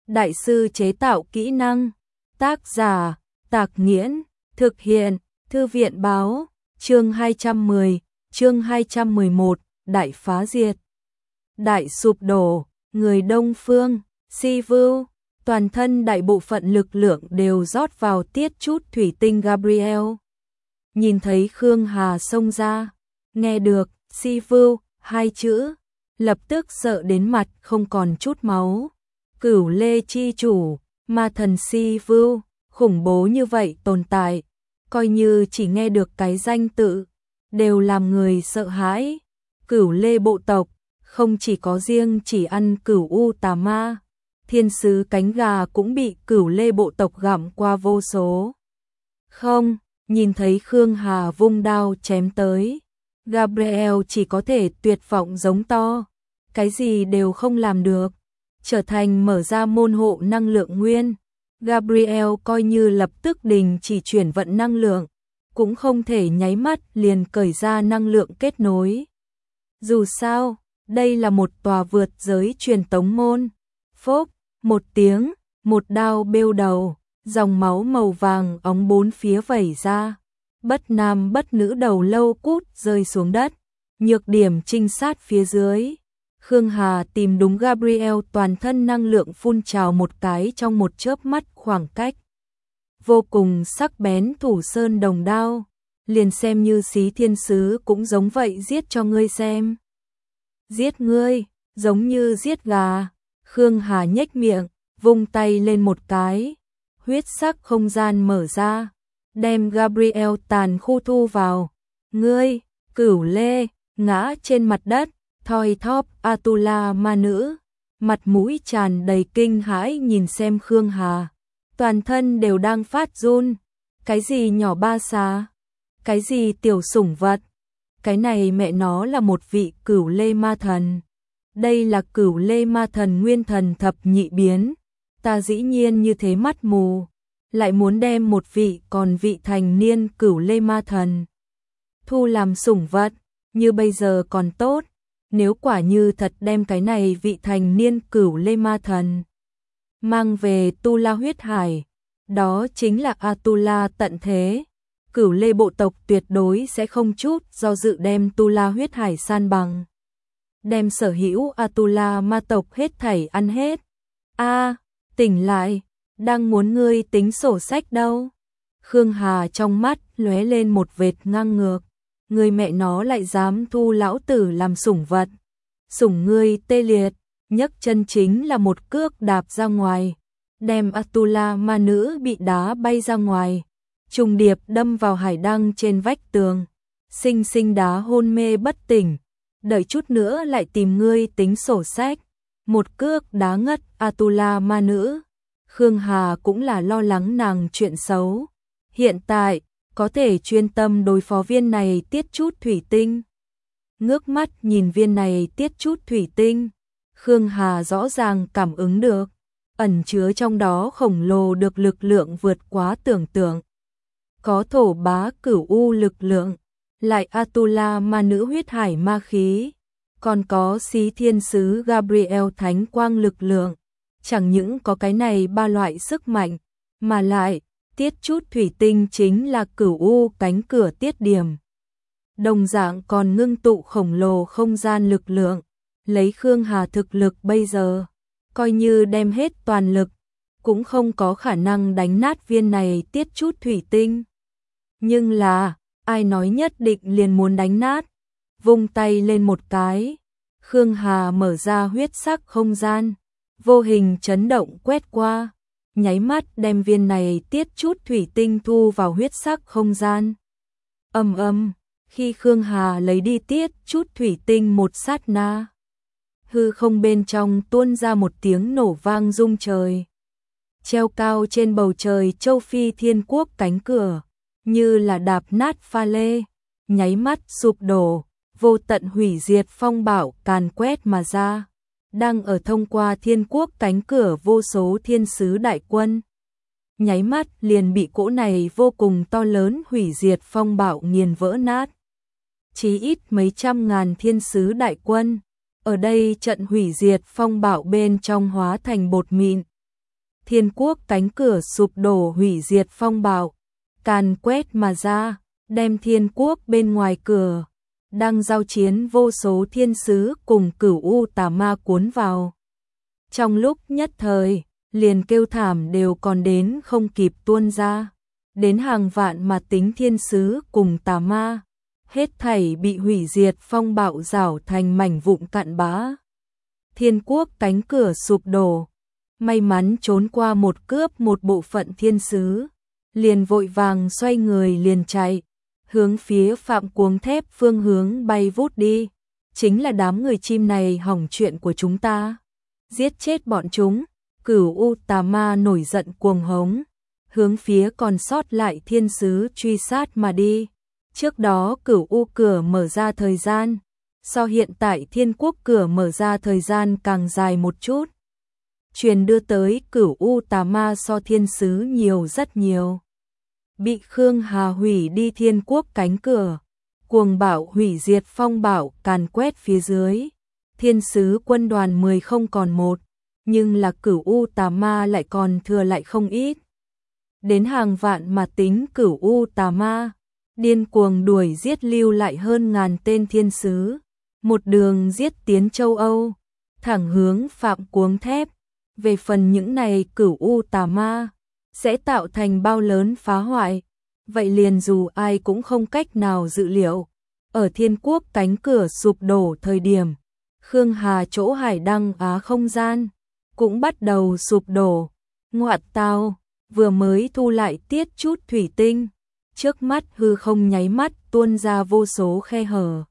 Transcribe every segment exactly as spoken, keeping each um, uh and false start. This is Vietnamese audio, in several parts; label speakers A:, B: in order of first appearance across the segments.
A: đại sư chế tạo kỹ năng. Tác giả, Tạc Nghiễn, thực hiện, Thư viện báo, chương hai trăm mười, chương hai trăm mười một, đại phá diệt. Đại sụp đổ, người Đông Phương, Si Vưu, toàn thân đại bộ phận lực lượng đều rót vào tiết chút thủy tinh Gabriel. Nhìn thấy Khương Hà xông ra, nghe được Si Vưu hai chữ, lập tức sợ đến mặt không còn chút máu. Cửu Lê chi chủ, ma thần Si Vưu, khủng bố như vậy tồn tại, coi như chỉ nghe được cái danh tự, đều làm người sợ hãi. Cửu Lê bộ tộc, không chỉ có riêng chỉ ăn cửu u tà ma, thiên sứ cánh gà cũng bị Cửu Lê bộ tộc gặm qua vô số. Không, nhìn thấy Khương Hà vung đao chém tới, Gabriel chỉ có thể tuyệt vọng giống to, cái gì đều không làm được, trở thành mở ra môn hộ năng lượng nguyên. Gabriel coi như lập tức đình chỉ chuyển vận năng lượng, cũng không thể nháy mắt liền cởi ra năng lượng kết nối. Dù sao, đây là một tòa vượt giới truyền tống môn. Phốc, một tiếng, một đao bêu đầu, dòng máu màu vàng óng bốn phía vẩy ra. Bất nam bất nữ đầu lâu cút rơi xuống đất. Nhược điểm trinh sát phía dưới. Khương Hà tìm đúng Gabriel, toàn thân năng lượng phun trào một cái trong một chớp mắt, khoảng cách vô cùng sắc bén thủ sơn đồng đao, liền xem như Xí Thiên Sứ cũng giống vậy, giết cho ngươi xem. Giết ngươi, giống như giết gà. Khương Hà nhếch miệng, vung tay lên một cái, huyết sắc không gian mở ra, đem Gabriel tàn khu thu vào. Ngươi, Cửu Lê, ngã trên mặt đất. Thoi thóp Atula ma nữ, mặt mũi tràn đầy kinh hãi nhìn xem Khương Hà, toàn thân đều đang phát run. Cái gì nhỏ ba xà, cái gì tiểu sủng vật, cái này mẹ nó là một vị Cửu Lê ma thần. Đây là Cửu Lê ma thần nguyên thần thập nhị biến, ta dĩ nhiên như thế mắt mù, lại muốn đem một vị còn vị thành niên Cửu Lê ma thần thu làm sủng vật, như bây giờ còn tốt. Nếu quả như thật đem cái này vị thành niên Cửu Lê ma thần mang về Tu La huyết hải, đó chính là Atula tận thế. Cửu Lê bộ tộc tuyệt đối sẽ không chút do dự đem Tu La huyết hải san bằng, đem sở hữu Atula ma tộc hết thảy ăn hết. A, tỉnh lại, đang muốn ngươi tính sổ sách đâu. Khương Hà trong mắt lóe lên một vệt ngang ngược. Người mẹ nó lại dám thu lão tử làm sủng vật. Sủng ngươi tê liệt, nhấc chân chính là một cước đạp ra ngoài, đem Atula ma nữ bị đá bay ra ngoài, trùng điệp đâm vào hải đăng trên vách tường, sinh sinh đá hôn mê bất tỉnh. Đợi chút nữa lại tìm ngươi tính sổ sách. Một cước đá ngất Atula ma nữ. Khương Hà cũng là lo lắng nàng chuyện xấu. Hiện tại có thể chuyên tâm đối phó viên này tiết chút thủy tinh. Ngước mắt nhìn viên này tiết chút thủy tinh, Khương Hà rõ ràng cảm ứng được, ẩn chứa trong đó khổng lồ được lực lượng vượt quá tưởng tượng. Có thổ bá cửu u lực lượng, lại Atula ma nữ huyết hải ma khí, còn có Xí Thiên Sứ Gabriel thánh quang lực lượng. Chẳng những có cái này ba loại sức mạnh, mà lại tiết chút thủy tinh chính là cửu u cánh cửa tiết điểm. Đồng dạng còn ngưng tụ khổng lồ không gian lực lượng. Lấy Khương Hà thực lực bây giờ, coi như đem hết toàn lực, cũng không có khả năng đánh nát viên này tiết chút thủy tinh. Nhưng là, ai nói nhất định liền muốn đánh nát. Vung tay lên một cái, Khương Hà mở ra huyết sắc không gian, vô hình chấn động quét qua, nháy mắt đem viên này tiết chút thủy tinh thu vào huyết sắc không gian. Ầm ầm, khi Khương Hà lấy đi tiết chút thủy tinh một sát na, hư không bên trong tuôn ra một tiếng nổ vang rung trời. Treo cao trên bầu trời châu Phi Thiên Quốc cánh cửa, như là đạp nát pha lê, nháy mắt sụp đổ, vô tận hủy diệt phong bạo càn quét mà ra. Đang ở thông qua Thiên Quốc cánh cửa vô số thiên sứ đại quân, nháy mắt liền bị cỗ này vô cùng to lớn hủy diệt phong bạo nghiền vỡ nát. Chí ít mấy trăm ngàn thiên sứ đại quân, ở đây trận hủy diệt phong bạo bên trong hóa thành bột mịn, Thiên quốc cánh cửa sụp đổ, hủy diệt phong bạo càn quét mà ra, đem thiên quốc bên ngoài cửa đang giao chiến vô số thiên sứ cùng Cửu U tà ma cuốn vào. Trong lúc nhất thời, liền kêu thảm đều còn đến không kịp tuôn ra, đến hàng vạn mà tính thiên sứ cùng tà ma, hết thảy bị hủy diệt phong bạo rảo thành mảnh vụn cặn bã. Thiên quốc cánh cửa sụp đổ, may mắn trốn qua một cướp một bộ phận thiên sứ, liền vội vàng xoay người liền chạy, hướng phía Phạm Cuống Thép phương hướng bay vút đi. Chính là đám người chim này hỏng chuyện của chúng ta, giết chết bọn chúng. Cửu U tà ma nổi giận cuồng hống, hướng phía còn sót lại thiên sứ truy sát mà đi. Trước đó Cửu U cửa mở ra thời gian, so hiện tại thiên quốc cửa mở ra thời gian càng dài một chút. Truyền đưa tới Cửu U tà ma so thiên sứ nhiều rất nhiều. Bị Khương Hà hủy đi thiên quốc cánh cửa, cuồng bạo hủy diệt phong bạo càn quét phía dưới. Thiên sứ quân đoàn mười không còn một, nhưng là Cửu U tà ma lại còn thừa lại không ít. Đến hàng vạn mà tính Cửu U tà ma, điên cuồng đuổi giết lưu lại hơn ngàn tên thiên sứ, một đường giết tiến châu Âu, thẳng hướng Phạm Cuống Thép. Về phần những này Cửu U tà ma sẽ tạo thành bao lớn phá hoại, vậy liền dù ai cũng không cách nào dự liệu. Ở thiên quốc cánh cửa sụp đổ thời điểm, Khương Hà chỗ hải đăng Á không gian cũng bắt đầu sụp đổ. Ngoạn tao, vừa mới thu lại tiết chút thủy tinh, trước mắt hư không nháy mắt tuôn ra vô số khe hở,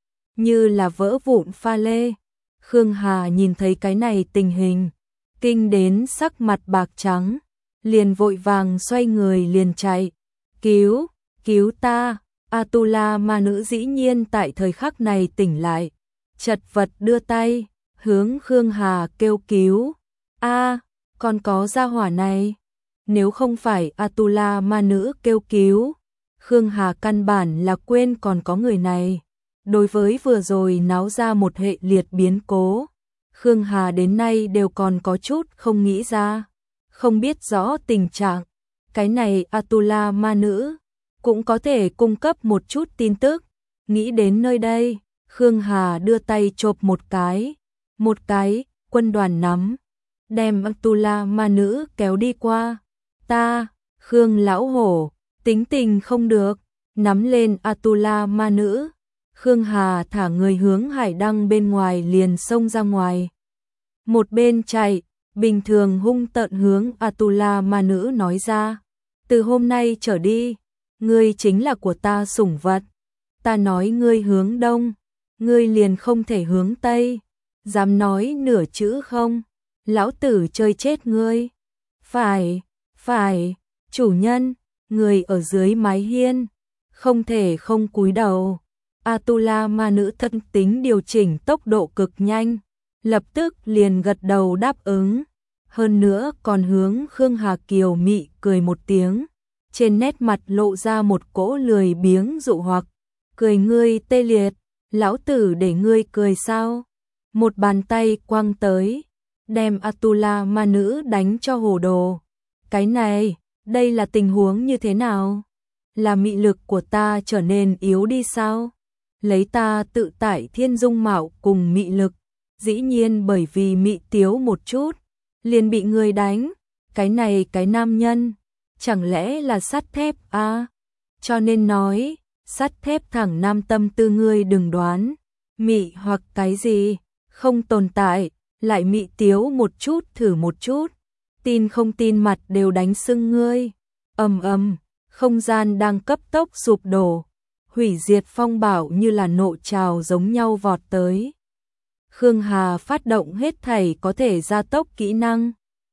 A: như là vỡ vụn pha lê. Khương Hà nhìn thấy cái này tình hình, kinh đến sắc mặt bạc trắng, liền vội vàng xoay người liền chạy. Cứu, cứu ta! Atula ma nữ dĩ nhiên tại thời khắc này tỉnh lại, chật vật đưa tay, hướng Khương Hà kêu cứu. A, còn có gia hỏa này. Nếu không phải Atula ma nữ kêu cứu, Khương Hà căn bản là quên còn có người này. Đối với vừa rồi náo ra một hệ liệt biến cố, Khương Hà đến nay đều còn có chút không nghĩ ra, không biết rõ tình trạng. Cái này Atula ma nữ cũng có thể cung cấp một chút tin tức. Nghĩ đến nơi đây, Khương Hà đưa tay chộp một cái, một cái quân đoàn nắm, đem Atula ma nữ kéo đi qua. Ta, Khương lão hổ, tính tình không được, nắm lên Atula ma nữ. Khương Hà thả người hướng hải đăng bên ngoài liền xông ra ngoài. Một bên chạy, bình thường hung tợn hướng Atula ma nữ nói ra. Từ hôm nay trở đi, ngươi chính là của ta sủng vật. Ta nói ngươi hướng đông, ngươi liền không thể hướng tây. Dám nói nửa chữ không? Lão tử chơi chết ngươi. Phải, phải, chủ nhân, người ở dưới mái hiên, không thể không cúi đầu. Atula ma nữ thân tính điều chỉnh tốc độ cực nhanh, lập tức liền gật đầu đáp ứng. Hơn nữa còn hướng Khương Hà kiều mị cười một tiếng, trên nét mặt lộ ra một cỗ lười biếng dụ hoặc. Cười ngươi tê liệt, lão tử để ngươi cười sao? Một bàn tay quăng tới, đem Atula ma nữ đánh cho hồ đồ. Cái này, đây là tình huống như thế nào? Là mị lực của ta trở nên yếu đi sao? Lấy ta tự tải thiên dung mạo cùng mị lực, dĩ nhiên bởi vì mị tiếu một chút, liền bị người đánh. Cái này cái nam nhân, chẳng lẽ là sắt thép à? Cho nên nói, sắt thép thẳng nam tâm tư ngươi đừng đoán, mị hoặc cái gì, không tồn tại, lại mị tiếu một chút thử một chút, tin không tin mặt đều đánh sưng ngươi. Ầm ầm, không gian đang cấp tốc sụp đổ, hủy diệt phong bạo như là nộ trào giống nhau vọt tới. Khương Hà phát động hết thảy có thể gia tốc kỹ năng,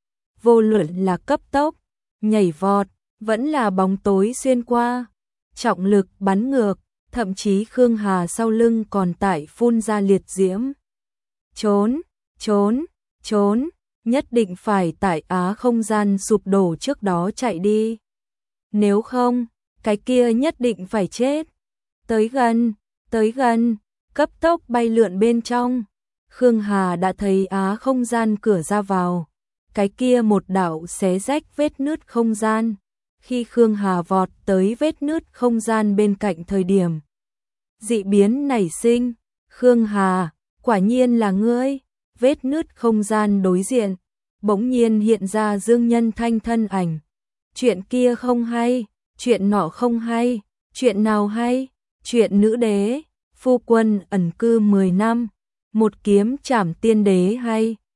A: vô luận là cấp tốc, nhảy vọt, vẫn là bóng tối xuyên qua, trọng lực bắn ngược, thậm chí Khương Hà sau lưng còn tại phun ra liệt diễm. Trốn, trốn, trốn, nhất định phải tại Á không gian sụp đổ trước đó chạy đi. Nếu không, cái kia nhất định phải chết. Tới gần, tới gần, cấp tốc bay lượn bên trong. Khương Hà đã thấy Á không gian cửa ra vào, cái kia một đạo xé rách vết nứt không gian. Khi Khương Hà vọt tới vết nứt không gian bên cạnh thời điểm dị biến nảy sinh, Khương Hà, quả nhiên là ngươi. Vết nứt không gian đối diện, bỗng nhiên hiện ra Dương Nhân Thanh thân ảnh. Chuyện kia không hay, chuyện nọ không hay, chuyện nào hay? Chuyện nữ đế, phu quân ẩn cư mười năm, một kiếm trảm tiên đế hay?